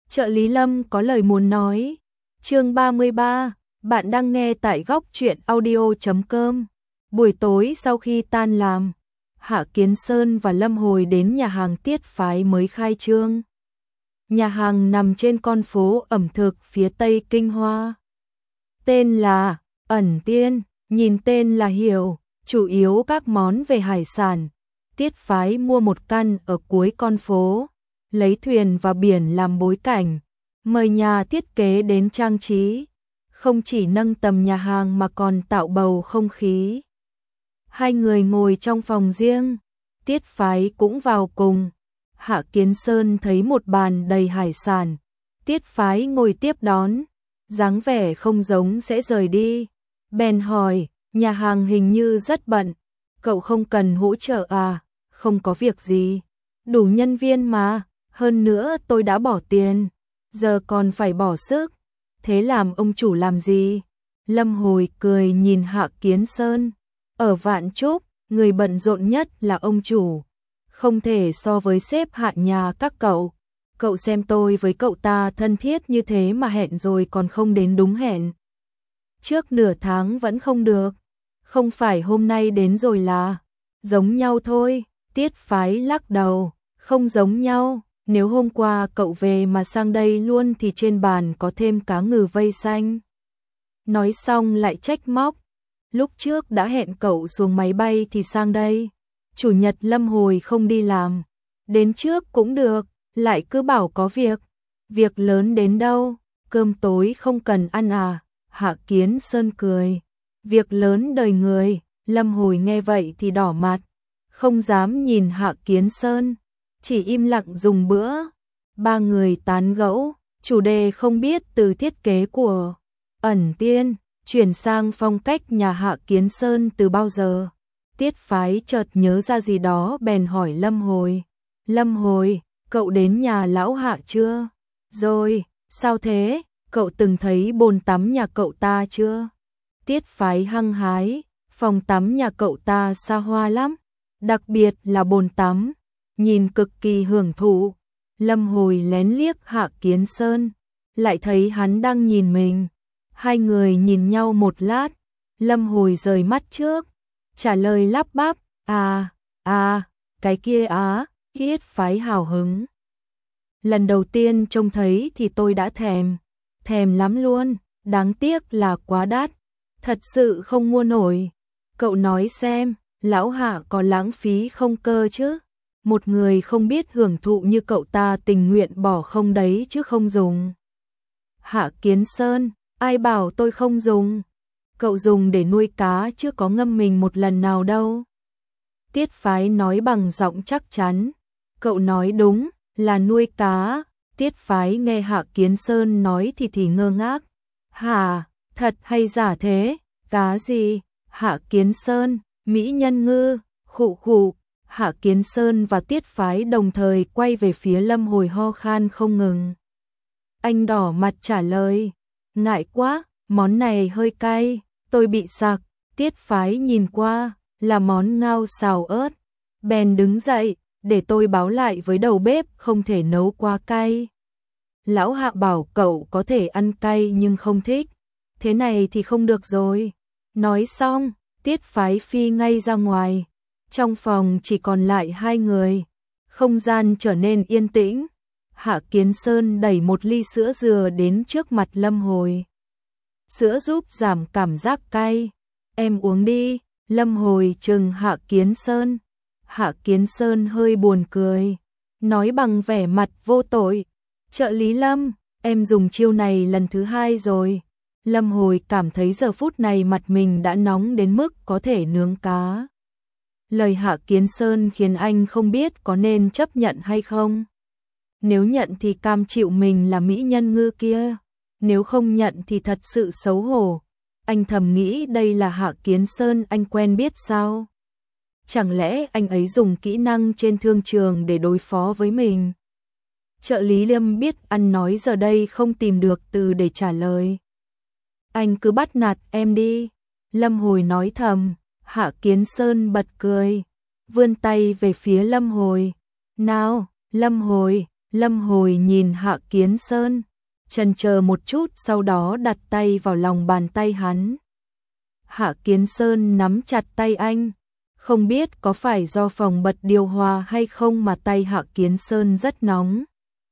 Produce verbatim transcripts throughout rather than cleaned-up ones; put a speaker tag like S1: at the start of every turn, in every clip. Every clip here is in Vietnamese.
S1: Trợ lý Lâm có lời muốn nói. Chương ba mươi ba, bạn đang nghe tại góc truyện audio chấm com. Buổi tối sau khi tan làm, Hạ Kiến Sơn và Lâm Hồi đến nhà hàng Tiết Phái mới khai trương. Nhà hàng nằm trên con phố ẩm thực phía tây Kinh Hoa. Tên là Ẩn Tiên, nhìn tên là hiểu, chủ yếu các món về hải sản. Tiết Phái mua một căn ở cuối con phố, lấy thuyền và biển làm bối cảnh, mời nhà thiết kế đến trang trí, không chỉ nâng tầm nhà hàng mà còn tạo bầu không khí. Hai người ngồi trong phòng riêng, Tiết Phái cũng vào cùng. Hạ Kiến Sơn thấy một bàn đầy hải sản, Tiết Phái ngồi tiếp đón, dáng vẻ không giống sẽ rời đi. Bèn hỏi, nhà hàng hình như rất bận, cậu không cần hỗ trợ à? Không có việc gì, đủ nhân viên mà, hơn nữa tôi đã bỏ tiền, giờ còn phải bỏ sức, thế làm ông chủ làm gì? Lâm Hồi cười nhìn Hạ Kiến Sơn, ở Vạn Trúc, người bận rộn nhất là ông chủ, không thể so với sếp hạ nhà các cậu. Cậu xem tôi với cậu ta thân thiết như thế mà hẹn rồi còn không đến đúng hẹn. Trước nửa tháng vẫn không được, không phải hôm nay đến rồi là giống nhau thôi. Tiết Phái lắc đầu, không giống nhau, nếu hôm qua cậu về mà sang đây luôn thì trên bàn có thêm cá ngừ vây xanh. Nói xong lại trách móc, lúc trước đã hẹn cậu xuống máy bay thì sang đây, chủ nhật Lâm Hồi không đi làm, đến trước cũng được, lại cứ bảo có việc, việc lớn đến đâu, cơm tối không cần ăn à? Hạ Kiến Sơn cười, việc lớn đời người. Lâm Hồi nghe vậy thì đỏ mặt, không dám nhìn Hạ Kiến Sơn, chỉ im lặng dùng bữa. Ba người tán gẫu, chủ đề không biết từ thiết kế của Ẩn Tiên chuyển sang phong cách nhà Hạ Kiến Sơn từ bao giờ. Tiết Phái chợt nhớ ra gì đó bèn hỏi Lâm Hồi, Lâm Hồi, cậu đến nhà lão Hạ chưa? Rồi, sao thế? Cậu từng thấy bồn tắm nhà cậu ta chưa? Tiết Phái hăng hái, phòng tắm nhà cậu ta xa hoa lắm, đặc biệt là bồn tắm, nhìn cực kỳ hưởng thụ. Lâm Hồi lén liếc Hạ Kiến Sơn, lại thấy hắn đang nhìn mình. Hai người nhìn nhau một lát, Lâm Hồi rời mắt trước, trả lời lắp bắp, à, à, cái kia á. Tiết Phái hào hứng. Lần đầu tiên trông thấy thì tôi đã thèm, thèm lắm luôn, đáng tiếc là quá đắt, thật sự không mua nổi. Cậu nói xem, lão Hạ có lãng phí không cơ chứ? Một người không biết hưởng thụ như cậu ta tình nguyện bỏ không đấy chứ không dùng. Hạ Kiến Sơn, ai bảo tôi không dùng? Cậu dùng để nuôi cá chứ có ngâm mình một lần nào đâu. Tiết Phái nói bằng giọng chắc chắn. Cậu nói đúng, là nuôi cá. Tiết Phái nghe Hạ Kiến Sơn nói thì thì ngơ ngác. Hả, thật hay giả thế? Cá gì? Hạ Kiến Sơn, mỹ nhân ngư, khụ khụ. Hạ Kiến Sơn và Tiết Phái đồng thời quay về phía Lâm Hồi ho khan không ngừng. Anh đỏ mặt trả lời, ngại quá, món này hơi cay, tôi bị sặc. Tiết Phái nhìn qua, là món ngao xào ớt. Bèn đứng dậy, để tôi báo lại với đầu bếp không thể nấu quá cay. Lão Hạ bảo cậu có thể ăn cay nhưng không thích, thế này thì không được rồi. Nói xong, Tiết Phái phi ngay ra ngoài. Trong phòng chỉ còn lại hai người, không gian trở nên yên tĩnh. Hạ Kiến Sơn đẩy một ly sữa dừa đến trước mặt Lâm Hồi. Sữa giúp giảm cảm giác cay, em uống đi. Lâm Hồi trừng Hạ Kiến Sơn. Hạ Kiến Sơn hơi buồn cười, nói bằng vẻ mặt vô tội, trợ lý Lâm, em dùng chiêu này lần thứ hai rồi. Lâm Hồi cảm thấy giờ phút này mặt mình đã nóng đến mức có thể nướng cá. Lời Hạ Kiến Sơn khiến anh không biết có nên chấp nhận hay không. Nếu nhận thì cam chịu mình là mỹ nhân ngư kia, nếu không nhận thì thật sự xấu hổ. Anh thầm nghĩ đây là Hạ Kiến Sơn anh quen biết sao? Chẳng lẽ anh ấy dùng kỹ năng trên thương trường để đối phó với mình? Trợ lý Liêm biết ăn nói giờ đây không tìm được từ để trả lời. Anh cứ bắt nạt em đi. Lâm Hồi nói thầm. Hạ Kiến Sơn bật cười, vươn tay về phía Lâm Hồi. Nào, Lâm Hồi, Lâm Hồi nhìn Hạ Kiến Sơn, chần chờ một chút sau đó đặt tay vào lòng bàn tay hắn. Hạ Kiến Sơn nắm chặt tay anh, không biết có phải do phòng bật điều hòa hay không mà tay Hạ Kiến Sơn rất nóng.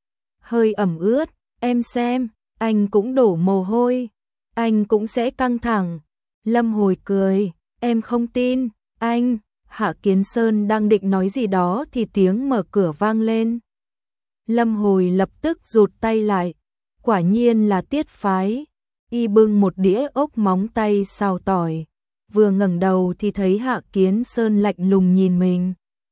S1: Hơi ẩm ướt, em xem, anh cũng đổ mồ hôi, anh cũng sẽ căng thẳng. Lâm Hồi cười, em không tin, anh. Hạ Kiến Sơn đang định nói gì đó thì tiếng mở cửa vang lên. Lâm Hồi lập tức rụt tay lại, quả nhiên là Tiết Phái, y bưng một đĩa ốc móng tay xào tỏi, vừa ngẩng đầu thì thấy Hạ Kiến Sơn lạnh lùng nhìn mình.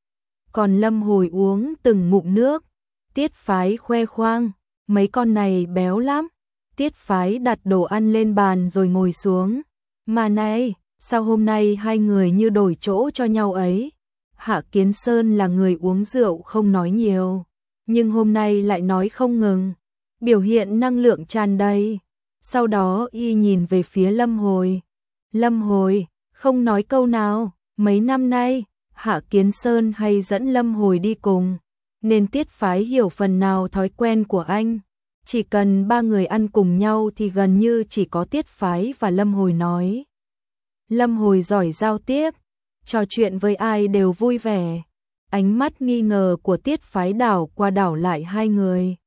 S1: Còn Lâm Hồi uống từng ngụm nước, Tiết Phái khoe khoang, mấy con này béo lắm. Tiết Phái đặt đồ ăn lên bàn rồi ngồi xuống, mà này, sao hôm nay hai người như đổi chỗ cho nhau ấy? Hạ Kiến Sơn là người uống rượu không nói nhiều, nhưng hôm nay lại nói không ngừng, biểu hiện năng lượng tràn đầy. Sau đó y nhìn về phía Lâm Hồi. Lâm Hồi, không nói câu nào, mấy năm nay, Hạ Kiến Sơn hay dẫn Lâm Hồi đi cùng, nên Tiết Phái hiểu phần nào thói quen của anh. Chỉ cần ba người ăn cùng nhau thì gần như chỉ có Tiết Phái và Lâm Hồi nói. Lâm Hồi giỏi giao tiếp, trò chuyện với ai đều vui vẻ. Ánh mắt nghi ngờ của Tiết Phái đảo qua đảo lại hai người.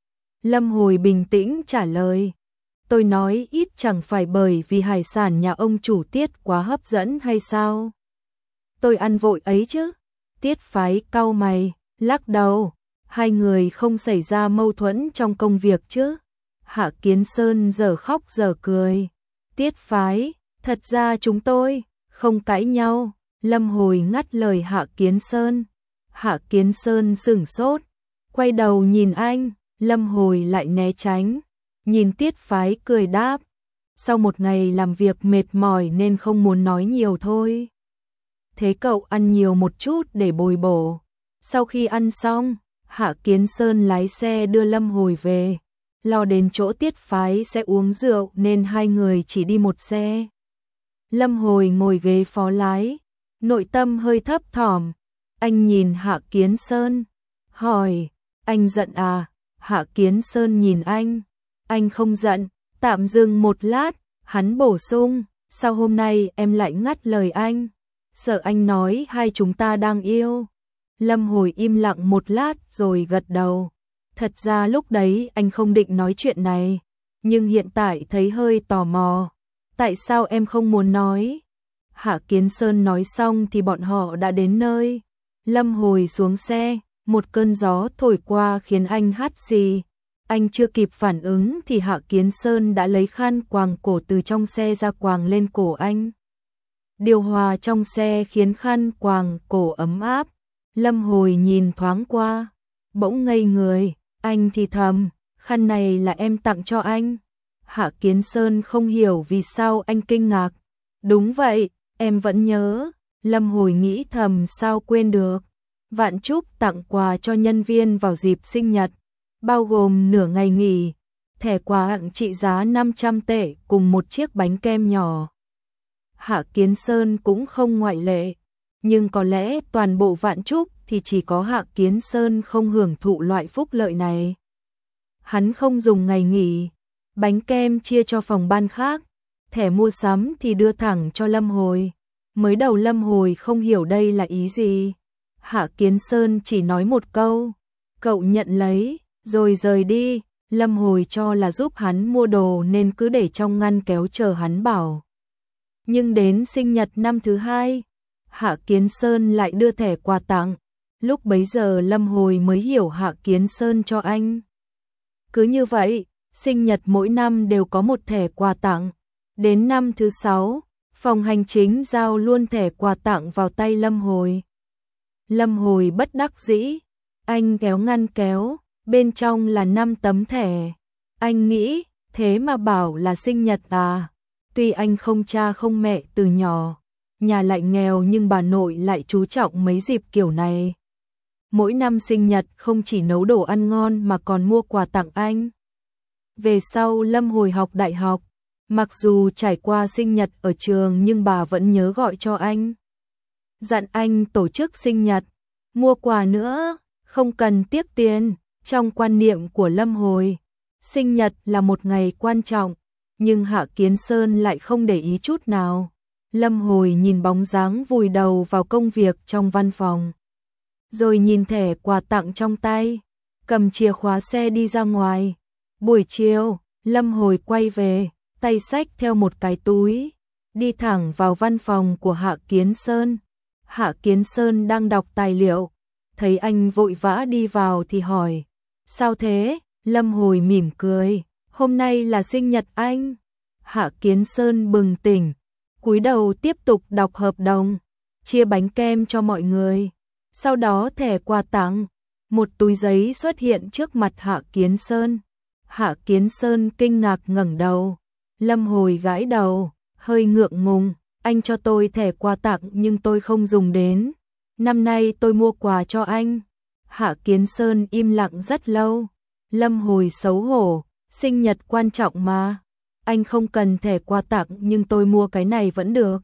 S1: Lâm Hồi bình tĩnh trả lời, tôi nói ít chẳng phải bởi vì hải sản nhà ông chủ Tiết quá hấp dẫn hay sao? Tôi ăn vội ấy chứ. Tiết Phái cau mày, lắc đầu, hai người không xảy ra mâu thuẫn trong công việc chứ? Hạ Kiến Sơn giờ khóc giờ cười. Tiết Phái, thật ra chúng tôi không cãi nhau. Lâm Hồi ngắt lời Hạ Kiến Sơn. Hạ Kiến Sơn sửng sốt, quay đầu nhìn anh, Lâm Hồi lại né tránh, nhìn Tiết Phái cười đáp, sau một ngày làm việc mệt mỏi nên không muốn nói nhiều thôi. Thế cậu ăn nhiều một chút để bồi bổ. Sau khi ăn xong, Hạ Kiến Sơn lái xe đưa Lâm Hồi về, lo đến chỗ Tiết Phái sẽ uống rượu nên hai người chỉ đi một xe. Lâm Hồi ngồi ghế phó lái, nội tâm hơi thấp thỏm. Anh nhìn Hạ Kiến Sơn, hỏi, anh giận à? Hạ Kiến Sơn nhìn anh, anh không giận. Tạm dừng một lát, hắn bổ sung, sao hôm nay em lại ngắt lời anh? Sợ anh nói hai chúng ta đang yêu. Lâm Hồi im lặng một lát rồi gật đầu. Thật ra lúc đấy anh không định nói chuyện này, nhưng hiện tại thấy hơi tò mò. Tại sao em không muốn nói? Hạ Kiến Sơn nói xong thì bọn họ đã đến nơi. Lâm Hồi xuống xe, một cơn gió thổi qua khiến anh hắt xì. Anh chưa kịp phản ứng thì Hạ Kiến Sơn đã lấy khăn quàng cổ từ trong xe ra quàng lên cổ anh. Điều hòa trong xe khiến khăn quàng cổ ấm áp. Lâm Hồi nhìn thoáng qua, bỗng ngây người, anh thì thầm, khăn này là em tặng cho anh. Hạ Kiến Sơn không hiểu vì sao anh kinh ngạc. Đúng vậy, em vẫn nhớ. Lâm Hồi nghĩ thầm sao quên được. Vạn Trúc tặng quà cho nhân viên vào dịp sinh nhật, bao gồm nửa ngày nghỉ, thẻ quà trị giá năm trăm tệ cùng một chiếc bánh kem nhỏ. Hạ Kiến Sơn cũng không ngoại lệ, nhưng có lẽ toàn bộ Vạn Trúc thì chỉ có Hạ Kiến Sơn không hưởng thụ loại phúc lợi này. Hắn không dùng ngày nghỉ, bánh kem chia cho phòng ban khác, thẻ mua sắm thì đưa thẳng cho Lâm Hồi. Mới đầu Lâm Hồi không hiểu đây là ý gì. Hạ Kiến Sơn chỉ nói một câu, cậu nhận lấy, rồi rời đi. Lâm Hồi cho là giúp hắn mua đồ nên cứ để trong ngăn kéo chờ hắn bảo. Nhưng đến sinh nhật năm thứ hai, Hạ Kiến Sơn lại đưa thẻ quà tặng. Lúc bấy giờ Lâm Hồi mới hiểu Hạ Kiến Sơn cho anh. Cứ như vậy, sinh nhật mỗi năm đều có một thẻ quà tặng. Đến năm thứ sáu, phòng hành chính giao luôn thẻ quà tặng vào tay Lâm Hồi. Lâm Hồi bất đắc dĩ, anh kéo ngăn kéo, bên trong là năm tấm thẻ. Anh nghĩ, thế mà bảo là sinh nhật à? Tuy anh không cha không mẹ từ nhỏ, nhà lại nghèo nhưng bà nội lại chú trọng mấy dịp kiểu này. Mỗi năm sinh nhật không chỉ nấu đồ ăn ngon mà còn mua quà tặng anh. Về sau Lâm Hồi học đại học, mặc dù trải qua sinh nhật ở trường nhưng bà vẫn nhớ gọi cho anh. Dặn anh tổ chức sinh nhật, mua quà nữa, không cần tiếc tiền, Trong quan niệm của Lâm Hồi, sinh nhật là một ngày quan trọng, nhưng Hạ Kiến Sơn lại không để ý chút nào. Lâm Hồi nhìn bóng dáng vùi đầu vào công việc trong văn phòng, rồi nhìn thẻ quà tặng trong tay, cầm chìa khóa xe đi ra ngoài. Buổi chiều, Lâm Hồi quay về, tay xách theo một cái túi, đi thẳng vào văn phòng của Hạ Kiến Sơn. Hạ Kiến Sơn đang đọc tài liệu, thấy anh vội vã đi vào thì hỏi, sao thế? Lâm Hồi mỉm cười, hôm nay là sinh nhật anh. Hạ Kiến Sơn bừng tỉnh, cúi đầu tiếp tục đọc hợp đồng, chia bánh kem cho mọi người. Sau đó thẻ quà tặng, một túi giấy xuất hiện trước mặt Hạ Kiến Sơn. Hạ Kiến Sơn kinh ngạc ngẩng đầu, Lâm Hồi gãi đầu, hơi ngượng ngùng, anh cho tôi thẻ quà tặng nhưng tôi không dùng đến. Năm nay tôi mua quà cho anh. Hạ Kiến Sơn im lặng rất lâu. Lâm Hồi xấu hổ, sinh nhật quan trọng mà. Anh không cần thẻ quà tặng nhưng tôi mua cái này vẫn được.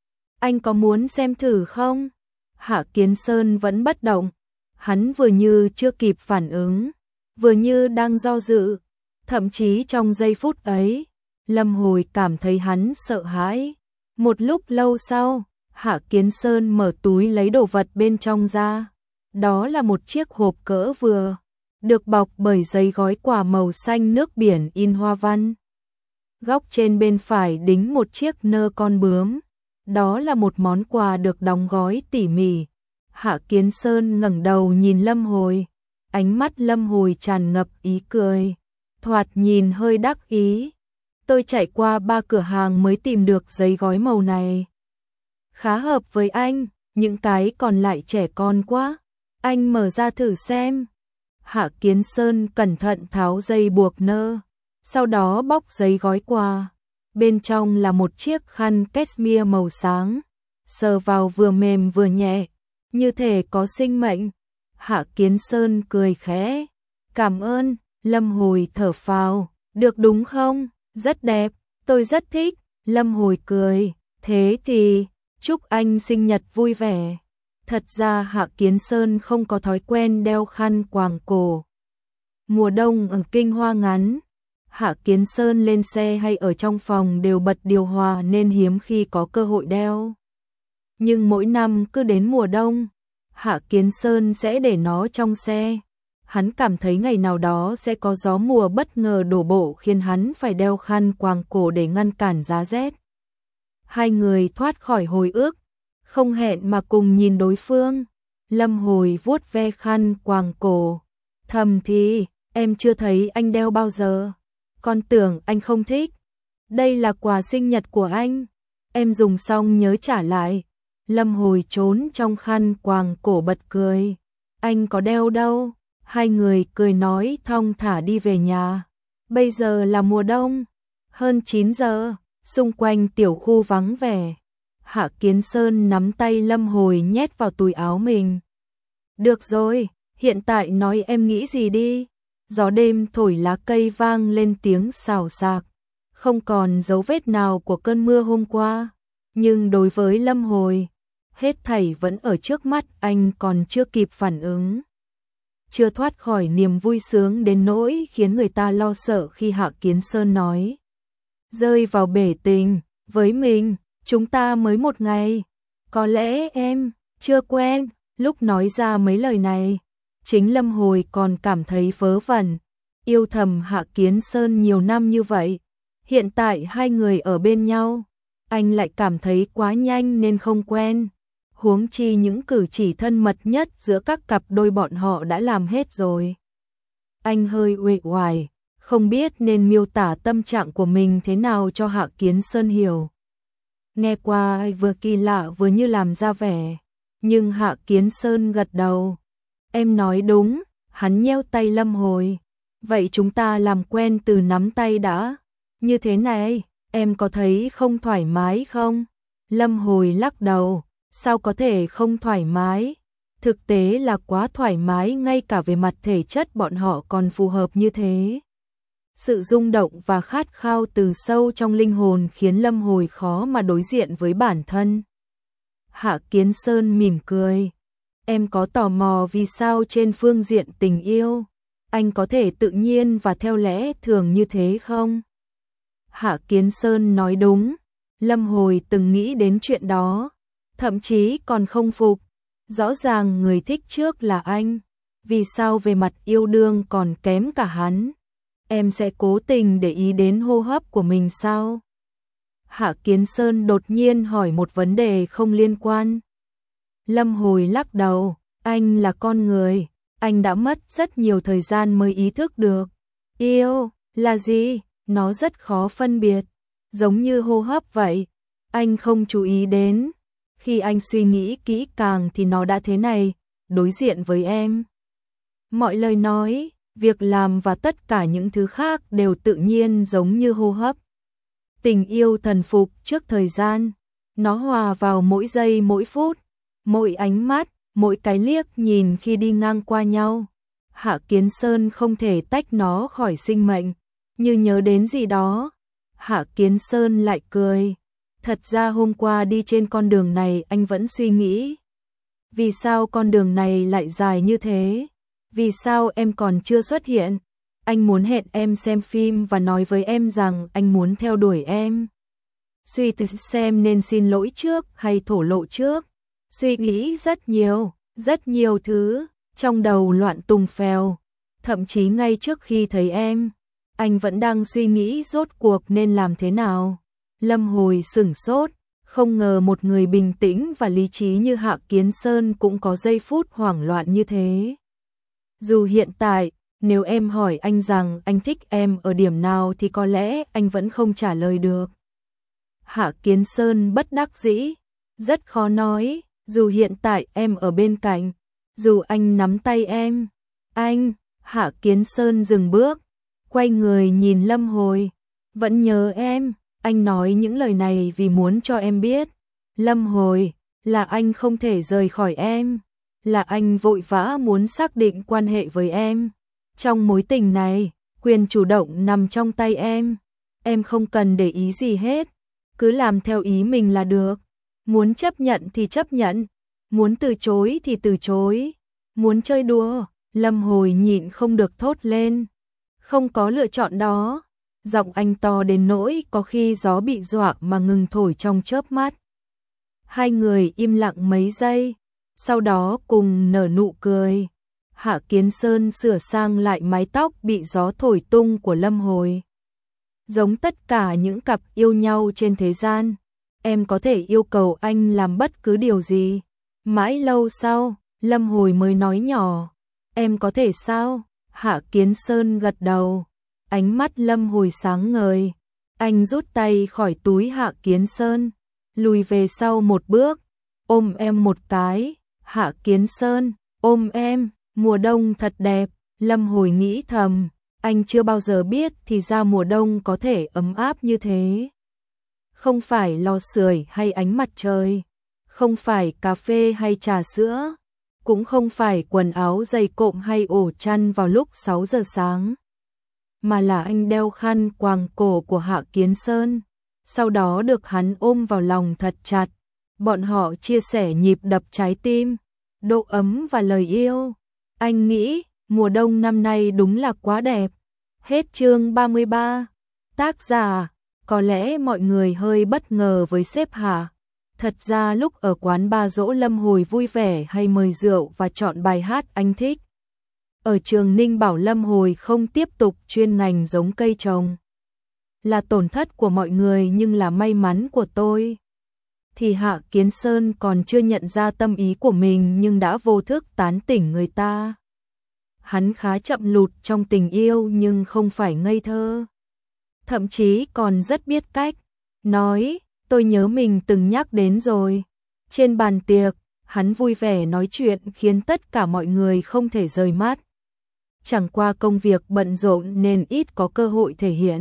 S1: Anh có muốn xem thử không? Hạ Kiến Sơn vẫn bất động. Hắn vừa như chưa kịp phản ứng, vừa như đang do dự. Thậm chí trong giây phút ấy, Lâm Hồi cảm thấy hắn sợ hãi. Một lúc lâu sau, Hạ Kiến Sơn mở túi lấy đồ vật bên trong ra. Đó là một chiếc hộp cỡ vừa, được bọc bởi giấy gói quà màu xanh nước biển in hoa văn. Góc trên bên phải đính một chiếc nơ con bướm. Đó là một món quà được đóng gói tỉ mỉ. Hạ Kiến Sơn ngẩng đầu nhìn Lâm Hồi. Ánh mắt Lâm Hồi tràn ngập ý cười, thoạt nhìn hơi đắc ý. Tôi chạy qua ba cửa hàng mới tìm được giấy gói màu này. Khá hợp với anh, những cái còn lại trẻ con quá. Anh mở ra thử xem. Hạ Kiến Sơn cẩn thận tháo dây buộc nơ, sau đó bóc giấy gói quà. Bên trong là một chiếc khăn cashmere màu sáng, sờ vào vừa mềm vừa nhẹ, như thể có sinh mệnh. Hạ Kiến Sơn cười khẽ. Cảm ơn. Lâm Hồi thở phào. Được đúng không? Rất đẹp, tôi rất thích. Lâm Hồi cười. Thế thì, chúc anh sinh nhật vui vẻ. Thật ra Hạ Kiến Sơn không có thói quen đeo khăn quàng cổ. Mùa đông ở Kinh Hoa ngắn, Hạ Kiến Sơn lên xe hay ở trong phòng đều bật điều hòa nên hiếm khi có cơ hội đeo. Nhưng mỗi năm cứ đến mùa đông, Hạ Kiến Sơn sẽ để nó trong xe. Hắn cảm thấy ngày nào đó sẽ có gió mùa bất ngờ đổ bộ khiến hắn phải đeo khăn quàng cổ để ngăn cản giá rét. Hai người thoát khỏi hồi ức, không hẹn mà cùng nhìn đối phương. Lâm Hồi vuốt ve khăn quàng cổ, thầm thì, em chưa thấy anh đeo bao giờ. Con tưởng anh không thích. Đây là quà sinh nhật của anh. Em dùng xong nhớ trả lại. Lâm Hồi trốn trong khăn quàng cổ bật cười. Anh có đeo đâu. Hai người cười nói thong thả đi về nhà. Bây giờ là mùa đông. Hơn chín giờ, xung quanh tiểu khu vắng vẻ. Hạ Kiến Sơn nắm tay Lâm Hồi nhét vào túi áo mình. Được rồi, hiện tại nói em nghĩ gì đi. Gió đêm thổi lá cây vang lên tiếng xào xạc. Không còn dấu vết nào của cơn mưa hôm qua. Nhưng đối với Lâm Hồi, hết thảy vẫn ở trước mắt, anh còn chưa kịp phản ứng. Chưa thoát khỏi niềm vui sướng đến nỗi khiến người ta lo sợ khi Hạ Kiến Sơn nói. Rơi vào bể tình, với mình, chúng ta mới một ngày. Có lẽ em chưa quen. Lúc nói ra mấy lời này, chính Lâm Hồi còn cảm thấy vớ vẩn. Yêu thầm Hạ Kiến Sơn nhiều năm như vậy, hiện tại hai người ở bên nhau, anh lại cảm thấy quá nhanh nên không quen. Huống chi những cử chỉ thân mật nhất giữa các cặp đôi bọn họ đã làm hết rồi. Anh hơi uể oải, không biết nên miêu tả tâm trạng của mình thế nào cho Hạ Kiến Sơn hiểu. Nghe qua vừa kỳ lạ vừa như làm ra vẻ, nhưng Hạ Kiến Sơn gật đầu. Em nói đúng. Hắn nheo tay Lâm Hồi. Vậy chúng ta làm quen từ nắm tay đã. Như thế này, em có thấy không thoải mái không? Lâm Hồi lắc đầu. Sao có thể không thoải mái? Thực tế là quá thoải mái, ngay cả về mặt thể chất bọn họ còn phù hợp như thế. Sự rung động và khát khao từ sâu trong linh hồn khiến Lâm Hồi khó mà đối diện với bản thân. Hạ Kiến Sơn mỉm cười. Em có tò mò vì sao trên phương diện tình yêu, anh có thể tự nhiên và theo lẽ thường như thế không? Hạ Kiến Sơn nói đúng, Lâm Hồi từng nghĩ đến chuyện đó, thậm chí còn không phục. Rõ ràng người thích trước là anh, vì sao về mặt yêu đương còn kém cả hắn? Em sẽ cố tình để ý đến hô hấp của mình sao? Hạ Kiến Sơn đột nhiên hỏi một vấn đề không liên quan. Lâm Hồi lắc đầu, anh là con người, anh đã mất rất nhiều thời gian mới ý thức được. Yêu là gì? Nó rất khó phân biệt, giống như hô hấp vậy. Anh không chú ý đến, khi anh suy nghĩ kỹ càng thì nó đã thế này, đối diện với em. Mọi lời nói, việc làm và tất cả những thứ khác đều tự nhiên giống như hô hấp. Tình yêu thần phục trước thời gian, nó hòa vào mỗi giây mỗi phút, mỗi ánh mắt, mỗi cái liếc nhìn khi đi ngang qua nhau. Hạ Kiến Sơn không thể tách nó khỏi sinh mệnh, như nhớ đến gì đó. Hạ Kiến Sơn lại cười. Thật ra hôm qua đi trên con đường này anh vẫn suy nghĩ. Vì sao con đường này lại dài như thế? Vì sao em còn chưa xuất hiện? Anh muốn hẹn em xem phim và nói với em rằng anh muốn theo đuổi em. Suy tư xem nên xin lỗi trước hay thổ lộ trước. Suy nghĩ rất nhiều, rất nhiều thứ, trong đầu loạn tùng phèo. Thậm chí ngay trước khi thấy em, anh vẫn đang suy nghĩ rốt cuộc nên làm thế nào. Lâm Hồi sửng sốt, không ngờ một người bình tĩnh và lý trí như Hạ Kiến Sơn cũng có giây phút hoảng loạn như thế. Dù hiện tại, nếu em hỏi anh rằng anh thích em ở điểm nào thì có lẽ anh vẫn không trả lời được. Hạ Kiến Sơn bất đắc dĩ, rất khó nói, dù hiện tại em ở bên cạnh, dù anh nắm tay em. Anh, Hạ Kiến Sơn dừng bước, quay người nhìn Lâm Hồi, vẫn nhớ em. Anh nói những lời này vì muốn cho em biết, Lâm Hồi, là anh không thể rời khỏi em, là anh vội vã muốn xác định quan hệ với em. Trong mối tình này, quyền chủ động nằm trong tay em, em không cần để ý gì hết, cứ làm theo ý mình là được. Muốn chấp nhận thì chấp nhận, muốn từ chối thì từ chối, muốn chơi đùa. Lâm Hồi nhịn không được thốt lên, không có lựa chọn đó. Giọng anh to đến nỗi có khi gió bị dọa mà ngừng thổi trong chớp mắt. Hai người im lặng mấy giây, sau đó cùng nở nụ cười. Hạ Kiến Sơn sửa sang lại mái tóc bị gió thổi tung của Lâm Hồi. Giống tất cả những cặp yêu nhau trên thế gian, em có thể yêu cầu anh làm bất cứ điều gì. Mãi lâu sau, Lâm Hồi mới nói nhỏ, em có thể sao? Hạ Kiến Sơn gật đầu. Ánh mắt Lâm Hồi sáng ngời, anh rút tay khỏi túi Hạ Kiến Sơn, lùi về sau một bước, ôm em một cái. Hạ Kiến Sơn, ôm em, mùa đông thật đẹp. Lâm Hồi nghĩ thầm, anh chưa bao giờ biết thì ra mùa đông có thể ấm áp như thế. Không phải lò sưởi hay ánh mặt trời, không phải cà phê hay trà sữa, cũng không phải quần áo dày cộm hay ổ chăn vào lúc sáu giờ sáng. Mà là anh đeo khăn quàng cổ của Hạ Kiến Sơn, sau đó được hắn ôm vào lòng thật chặt. Bọn họ chia sẻ nhịp đập trái tim, độ ấm và lời yêu. Anh nghĩ, mùa đông năm nay đúng là quá đẹp. Hết chương ba mươi ba. Tác giả, có lẽ mọi người hơi bất ngờ với sếp Hạ. Thật ra lúc ở quán bar dỗ Lâm Hồi vui vẻ hay mời rượu và chọn bài hát anh thích. Ở trường Ninh bảo Lâm Hồi không tiếp tục chuyên ngành giống cây trồng. Là tổn thất của mọi người nhưng là may mắn của tôi. Thì Hạ Kiến Sơn còn chưa nhận ra tâm ý của mình nhưng đã vô thức tán tỉnh người ta. Hắn khá chậm lụt trong tình yêu nhưng không phải ngây thơ. Thậm chí còn rất biết cách. Nói, tôi nhớ mình từng nhắc đến rồi. Trên bàn tiệc, hắn vui vẻ nói chuyện khiến tất cả mọi người không thể rời mắt. Chẳng qua công việc bận rộn nên ít có cơ hội thể hiện.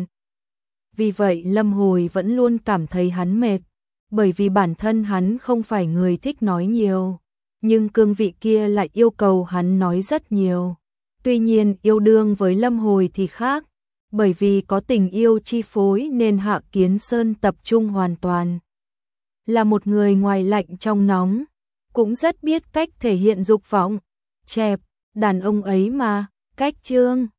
S1: Vì vậy Lâm Hồi vẫn luôn cảm thấy hắn mệt, bởi vì bản thân hắn không phải người thích nói nhiều, nhưng cương vị kia lại yêu cầu hắn nói rất nhiều. Tuy nhiên yêu đương với Lâm Hồi thì khác, bởi vì có tình yêu chi phối nên Hạ Kiến Sơn tập trung hoàn toàn. Là một người ngoài lạnh trong nóng, cũng rất biết cách thể hiện dục vọng. Chẹp, đàn ông ấy mà, Cách chương